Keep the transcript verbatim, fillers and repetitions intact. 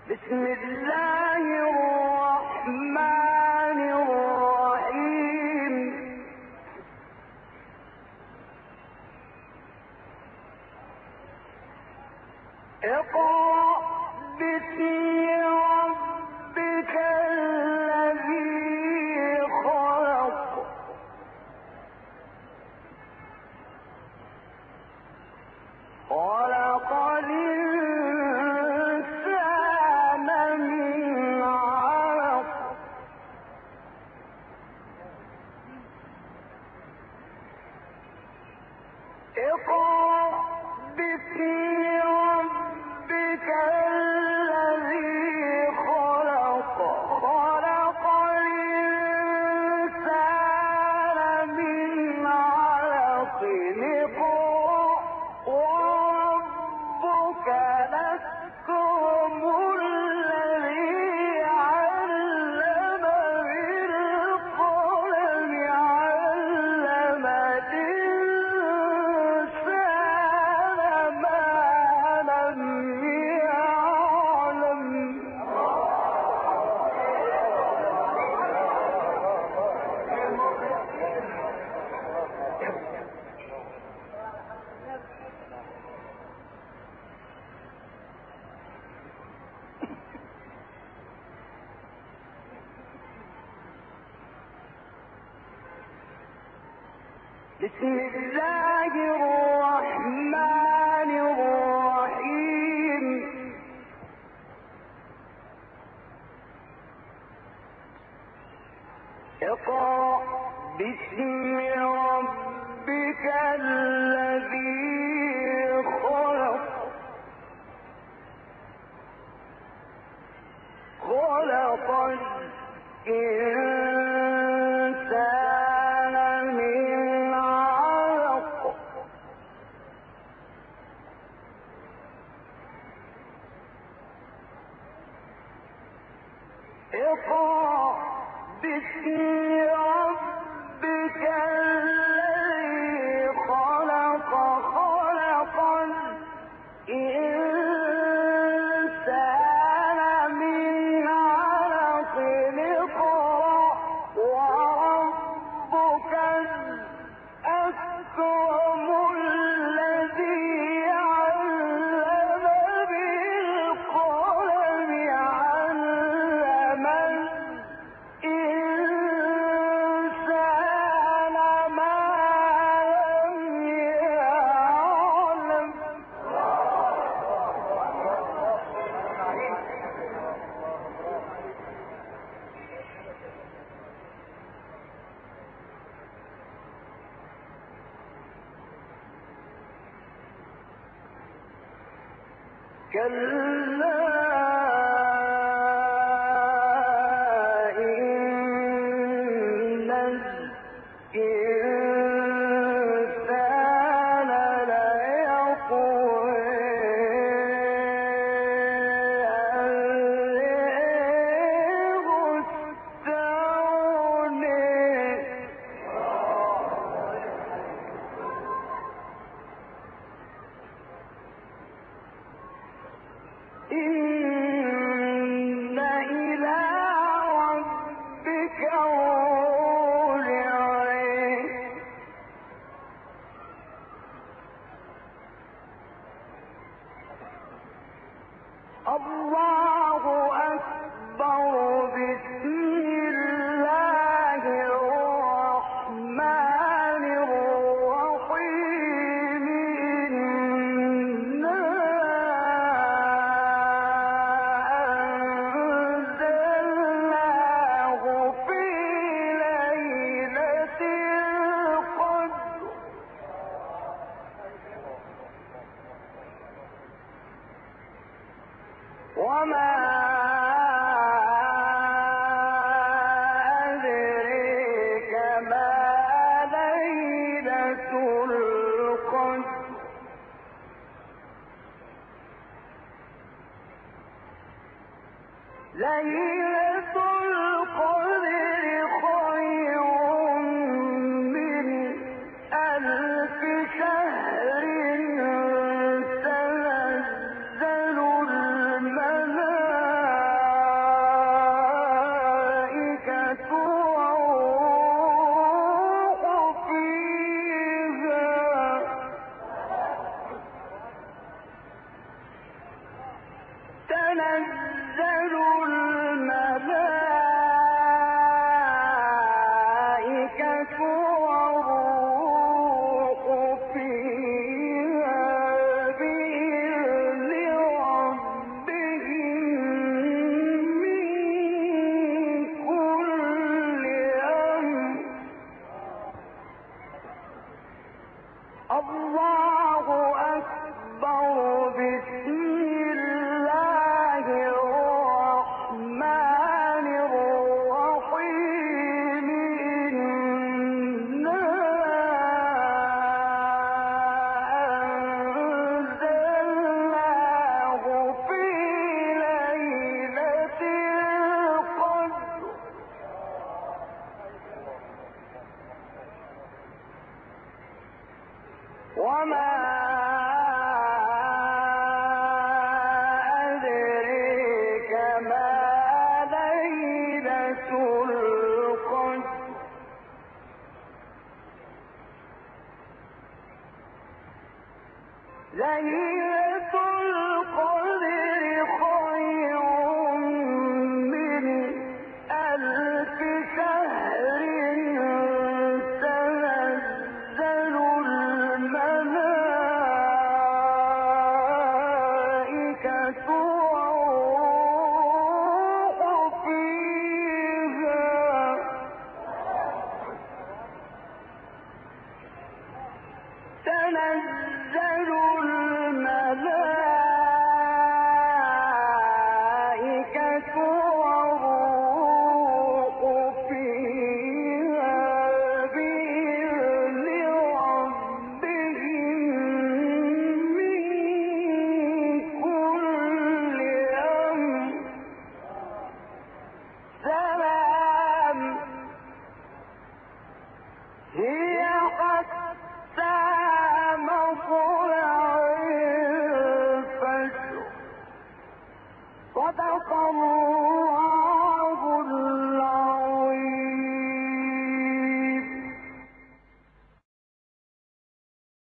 بسم الله الرحمن الرحيم. اقرأ باسم ربك الذي خلق. خلق الإنسان من علق. اقرأ باسم ربك الذي خلق. خلق الإنسان من علق. اقرأ وربك الأكرم الذي علم بالقلم. علم الإنسان ما لم يعلم. بسم الله الرحمن الرحيم. اقرأ باسم ربك الذي خلق. خلق الإنسان من علق. اقرأ باسم ربك الذي خلق. خلق الإنسان من علق. اقرأ وربك الأكرم الذي علم بالقلم. علم الإنسان ما لم يعلم. كلا إن الإنسان ليطغى أن رآه استغنى. إن إلى ربك الرجع. الله أكبر. بسم الله الرحمن الرحيم. إنا أنزلناه في ليلة القدر. وما أدريك ما ليلة القدر. ليلة القدر خير من ألف شهر. تنزل الملائكة تنزل الملائكة والروح فيها بإذن ربهم من كل أمر. الله أكبر. بسم الله الرحمن الرحيم. إنا أنزلناه في ليلة القدر. وما أدريك ما ليلة القدر. ليلة القدر خير من ألف شهر. تنزل الملائكة والروح فيها. تنزل الملائكة والروح فيها بإذن ربهم من كل أمر. سلام هي حتى مطلع الفجر. صدق الله